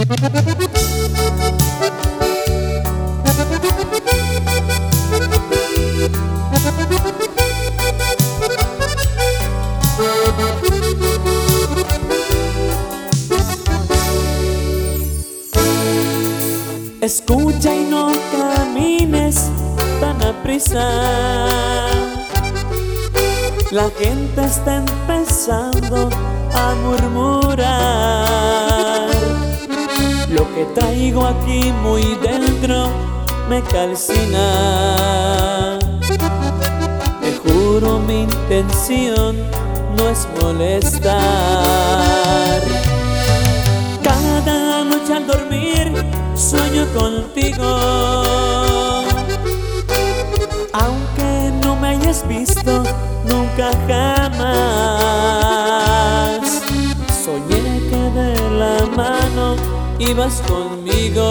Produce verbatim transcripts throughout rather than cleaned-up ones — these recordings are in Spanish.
Escucha y no camines tan aprisa. La gente está empezando a murmurar. Lo que traigo aquí muy dentro me calcina. Te juro, mi intención no es molestar. Cada noche al dormir sueño contigo, aunque no me hayas visto nunca jamás. Soñé que de la mano ibas conmigo,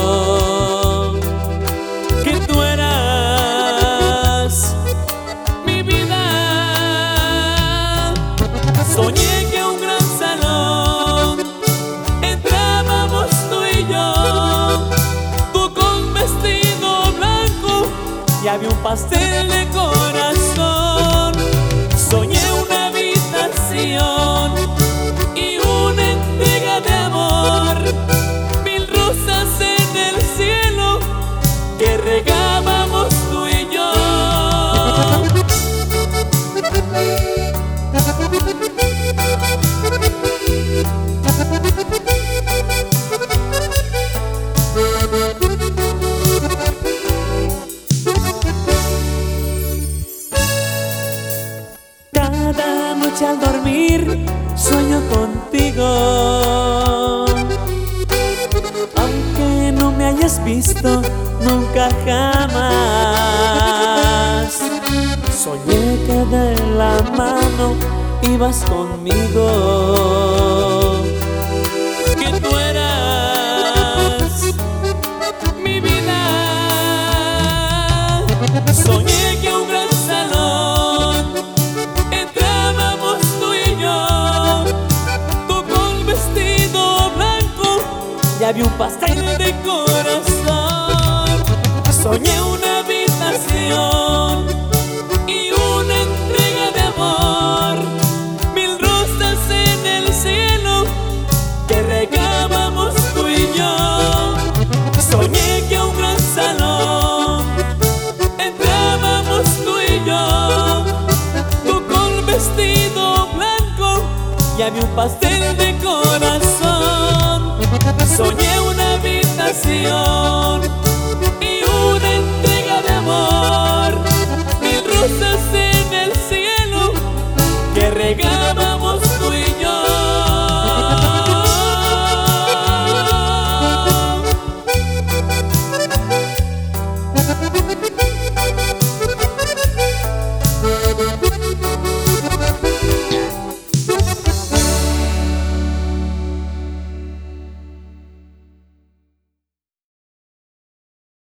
que tú eras mi vida. Soñé que un gran salón entrábamos tú y yo, tú con vestido blanco y había un pastel de corazón. Soñé una habitación y una entrega de amor, mil rosas en el cielo que regábamos tú y yo. Cada noche al dormir sueño contigo, aunque no me hayas visto nunca jamás. Soñé que de la mano ibas conmigo, que tú eras mi vida. Soñé que un gran salón entrábamos tú y yo, tú con vestido blanco y había un pastel de corazón. Soñé una habitación y una entrega de amor, mil rosas en el cielo que regábamos tú y yo. Soñé que a un gran salón entrábamos tú y yo, tú con vestido blanco y había un pastel de corazón. Soñé una habitación